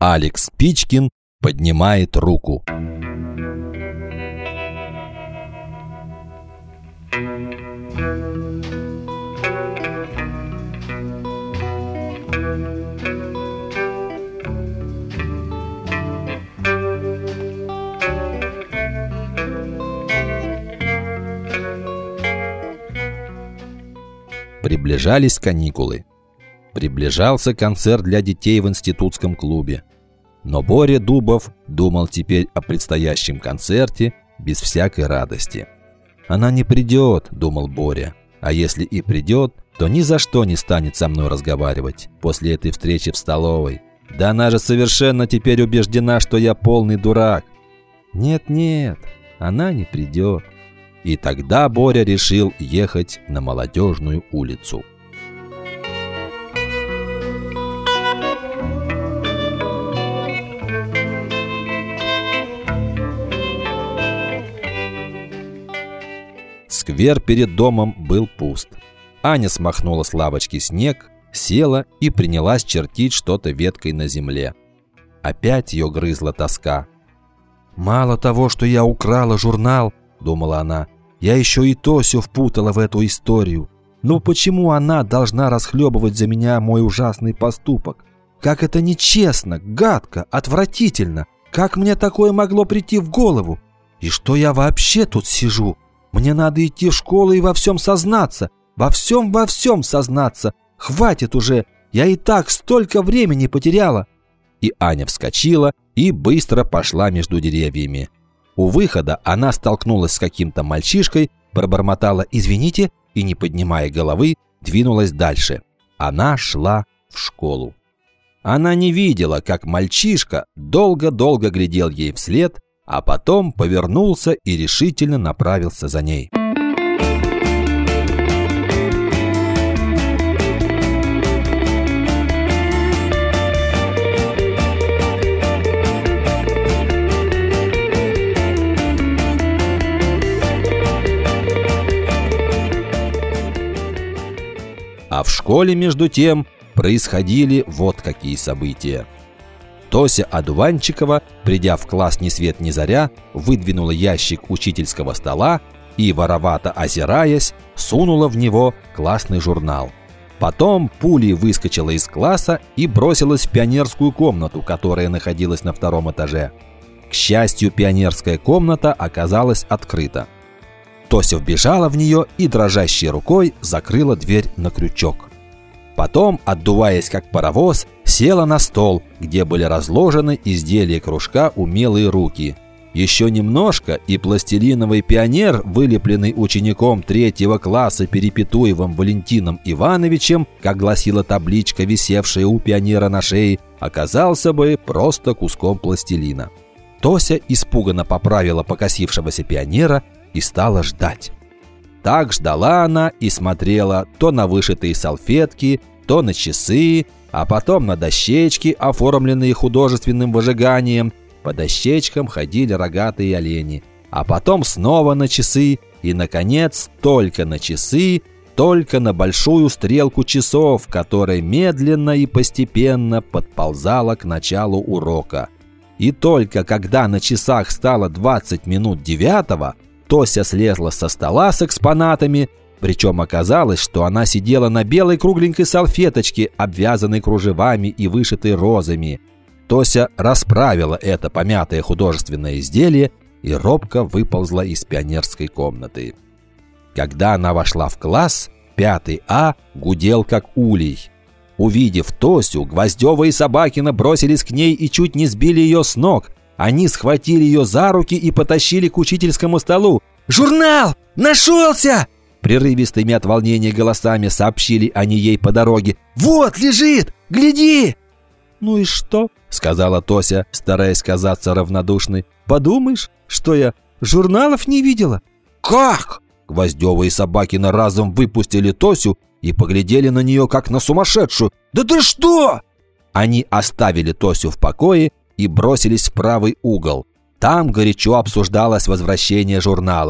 Алекс Спичкин поднимает руку. Приближались каникулы. Приближался концерт для детей в институтском клубе. Но Боря Дубов думал теперь о предстоящем концерте без всякой радости. «Она не придет», – думал Боря. «А если и придет, то ни за что не станет со мной разговаривать после этой встречи в столовой. Да она же совершенно теперь убеждена, что я полный дурак. Нет, она не придет». И тогда Боря решил ехать на Молодежную улицу. Сквер перед домом был пуст. Аня смахнула с лавочки снег, села и принялась чертить что-то веткой на земле. Опять ее грызла тоска. «Мало того, что я украла журнал, — думала она, — я еще и Тосю впутала в эту историю. Ну почему она должна расхлебывать за меня мой ужасный поступок? Как это нечестно, гадко, отвратительно! Как мне такое могло прийти в голову? И что я вообще тут сижу? Мне надо идти в школу и во всем сознаться. Во всем сознаться. Хватит уже, я и так столько времени потеряла». И Аня вскочила и быстро пошла между деревьями. У выхода она столкнулась с каким-то мальчишкой, пробормотала «извините» и, не поднимая головы, двинулась дальше. Она шла в школу. Она не видела, как мальчишка долго-долго глядел ей вслед, а потом повернулся и решительно направился за ней. А в школе, между тем, происходили вот какие события. Тося Одуванчикова, придя в класс ни свет ни заря, выдвинула ящик учительского стола и, воровато озираясь, сунула в него классный журнал. Потом пулей выскочила из класса и бросилась в пионерскую комнату, которая находилась на 2-м этаже. К счастью, пионерская комната оказалась открыта. Тося вбежала в нее и дрожащей рукой закрыла дверь на крючок. Потом, отдуваясь как паровоз, села на стол, где были разложены изделия кружка «Умелые руки». Еще немножко, и пластилиновый пионер, вылепленный учеником 3-го класса Перепетуевым Валентином Ивановичем, как гласила табличка, висевшая у пионера на шее, оказался бы просто куском пластилина. Тося испуганно поправила покосившегося пионера и стала ждать. Так ждала она и смотрела то на вышитые салфетки, то на часы, а потом на дощечки, оформленные художественным выжиганием. По дощечкам ходили рогатые олени. А потом снова на часы и, наконец, только на часы, только на большую стрелку часов, которая медленно и постепенно подползала к началу урока. И только когда на часах стало 20 минут 9-го, Тося слезла со стола с экспонатами, причем оказалось, что она сидела на белой кругленькой салфеточке, обвязанной кружевами и вышитой розами. Тося расправила это помятое художественное изделие и робко выползла из пионерской комнаты. Когда она вошла в класс, 5 А гудел как улей. Увидев Тосю, Гвоздева и Собакина бросились к ней и чуть не сбили ее с ног. Они схватили ее за руки и потащили к учительскому столу. «Журнал! Нашелся!» Прерывистыми от волнения голосами сообщили они ей по дороге. «Вот, лежит! Гляди!» «Ну и что?» — сказала Тося, стараясь казаться равнодушной. «Подумаешь, что я журналов не видела?» «Как?» Гвоздева и Собакина разом выпустили Тосю и поглядели на нее, как на сумасшедшую. «Да ты что?» Они оставили Тосю в покое и бросились в правый угол. Там горячо обсуждалось возвращение журнала.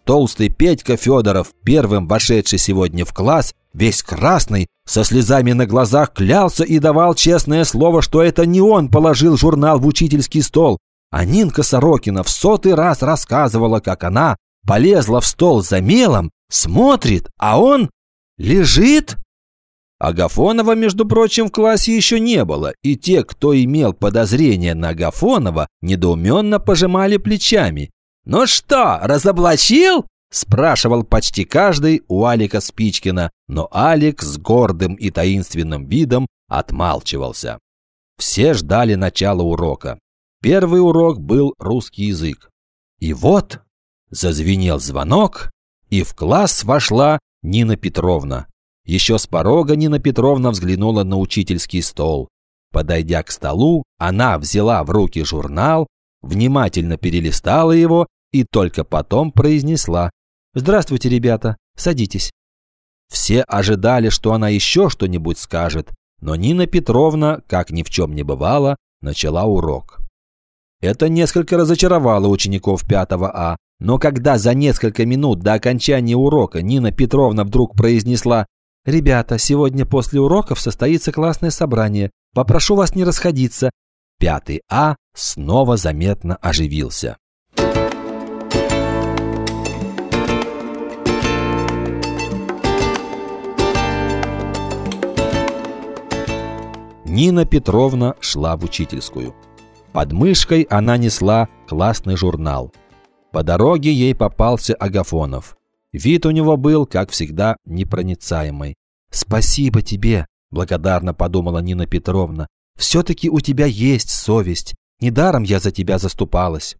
толстый Петька Федоров, первым вошедший сегодня в класс, весь красный, со слезами на глазах клялся и давал честное слово, что это не он положил журнал в учительский стол. А Нинка Сорокина в 100-й раз рассказывала, как она полезла в стол за мелом, смотрит, а он лежит. Агафонова, между прочим, в классе еще не было, и те, кто имел подозрение на Агафонова, недоуменно пожимали плечами. «Ну что, разоблачил?» – спрашивал почти каждый у Алика Спичкина, но Алик с гордым и таинственным видом отмалчивался. Все ждали начала урока. Первый урок был русский язык. И вот зазвенел звонок, и в класс вошла Нина Петровна. Еще с порога Нина Петровна взглянула на учительский стол. Подойдя к столу, она взяла в руки журнал, внимательно перелистала его и только потом произнесла: «Здравствуйте, ребята, садитесь». Все ожидали, что она еще что-нибудь скажет, но Нина Петровна, как ни в чем не бывало, начала урок. Это несколько разочаровало учеников 5 А, но когда за несколько минут до окончания урока Нина Петровна вдруг произнесла: «Ребята, сегодня после уроков состоится классное собрание. Попрошу вас не расходиться». 5 А снова заметно оживился. Нина Петровна шла в учительскую. Под мышкой она несла классный журнал. По дороге ей попался Агафонов. Вид у него был, как всегда, непроницаемый. «Спасибо тебе», – благодарно подумала Нина Петровна. «Все-таки у тебя есть совесть. Недаром я за тебя заступалась».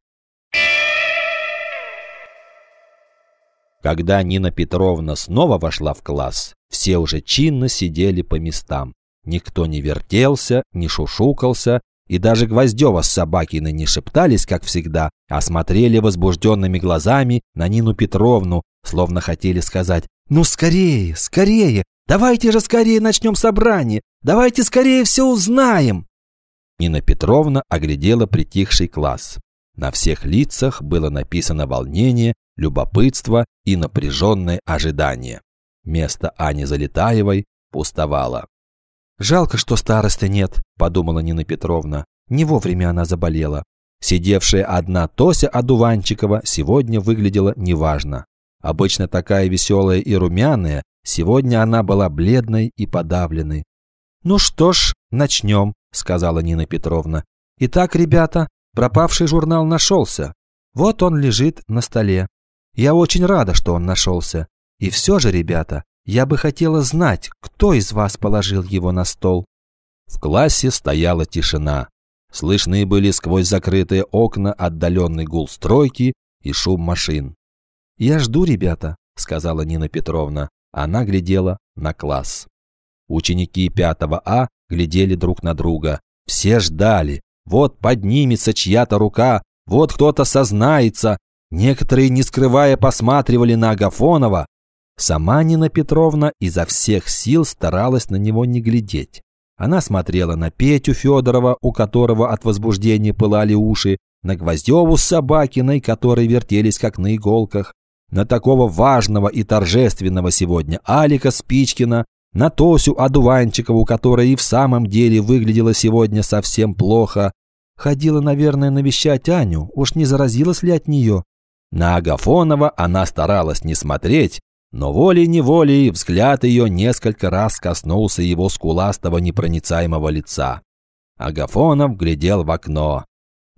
Когда Нина Петровна снова вошла в класс, все уже чинно сидели по местам. Никто не вертелся, не шушукался, и даже Гвоздева с Собакиной не шептались, как всегда, а смотрели возбужденными глазами на Нину Петровну, словно хотели сказать: «Ну скорее, скорее, давайте же скорее начнем собрание, давайте скорее все узнаем». Нина Петровна оглядела притихший класс. На всех лицах было написано волнение, любопытство и напряженное ожидание. Место Ани Залетаевой пустовало. «Жалко, что старосты нет», – подумала Нина Петровна. Не вовремя она заболела. Сидевшая одна Тося Одуванчикова сегодня выглядела неважно. Обычно такая веселая и румяная, сегодня она была бледной и подавленной. «Ну что ж, начнем», – сказала Нина Петровна. «Итак, ребята, пропавший журнал нашелся. Вот он лежит на столе. Я очень рада, что он нашелся. И все же, ребята, я бы хотела знать, кто из вас положил его на стол». В классе стояла тишина. Слышны были сквозь закрытые окна отдаленный гул стройки и шум машин. «Я жду, ребята», – сказала Нина Петровна. Она глядела на класс. Ученики 5 А глядели друг на друга. Все ждали. Вот поднимется чья-то рука, вот кто-то сознается. Некоторые, не скрывая, посматривали на Агафонова. Сама Нина Петровна изо всех сил старалась на него не глядеть. Она смотрела на Петю Федорова, у которого от возбуждения пылали уши, на Гвоздеву с Собакиной, которые вертелись как на иголках, на такого важного и торжественного сегодня Алика Спичкина, на Тосю Одуванчикову, которая и в самом деле выглядела сегодня совсем плохо. Ходила, наверное, навещать Аню, уж не заразилась ли от нее. На Агафонова она старалась не смотреть, но волей-неволей взгляд ее несколько раз коснулся его скуластого непроницаемого лица. Агафонов глядел в окно.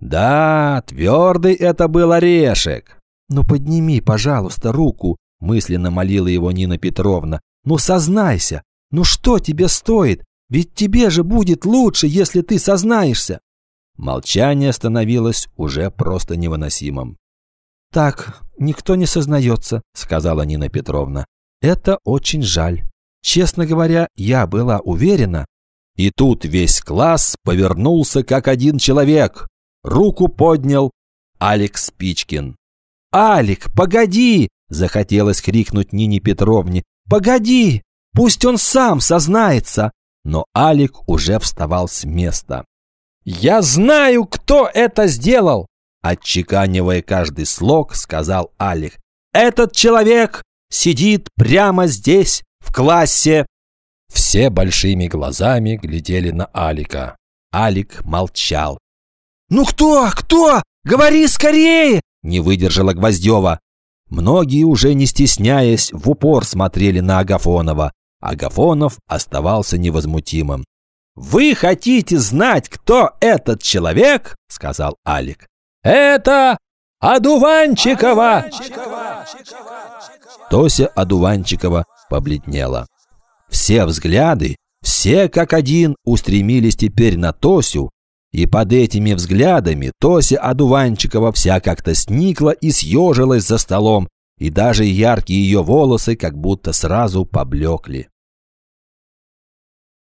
Да, твердый это был орешек. «Ну подними, пожалуйста, руку», – мысленно молила его Нина Петровна. «Ну сознайся, ну что тебе стоит? Ведь тебе же будет лучше, если ты сознаешься». Молчание становилось уже просто невыносимым. «Так, никто не сознается», – сказала Нина Петровна. «Это очень жаль. Честно говоря, я была уверена». И тут весь класс повернулся как один человек. Руку поднял Алик Спичкин. «Алик, погоди!» – захотелось крикнуть Нине Петровне. «Погоди! Пусть он сам сознается!» Но Алик уже вставал с места. «Я знаю, кто это сделал!» Отчеканивая каждый слог, сказал Алик. Этот человек сидит прямо здесь, в классе!» Все большими глазами глядели на Алика. Алик молчал. «Ну кто? Кто? Говори скорее!» – не выдержала Гвоздева. Многие, уже не стесняясь, в упор смотрели на Агафонова. Агафонов оставался невозмутимым. «Вы хотите знать, кто этот человек?» – сказал Алик. «Это Одуванчикова!» Тося Одуванчикова побледнела. Все взгляды, все как один, устремились теперь на Тосю, и под этими взглядами Тося Одуванчикова вся как-то сникла и съежилась за столом, и даже яркие ее волосы как будто сразу поблекли.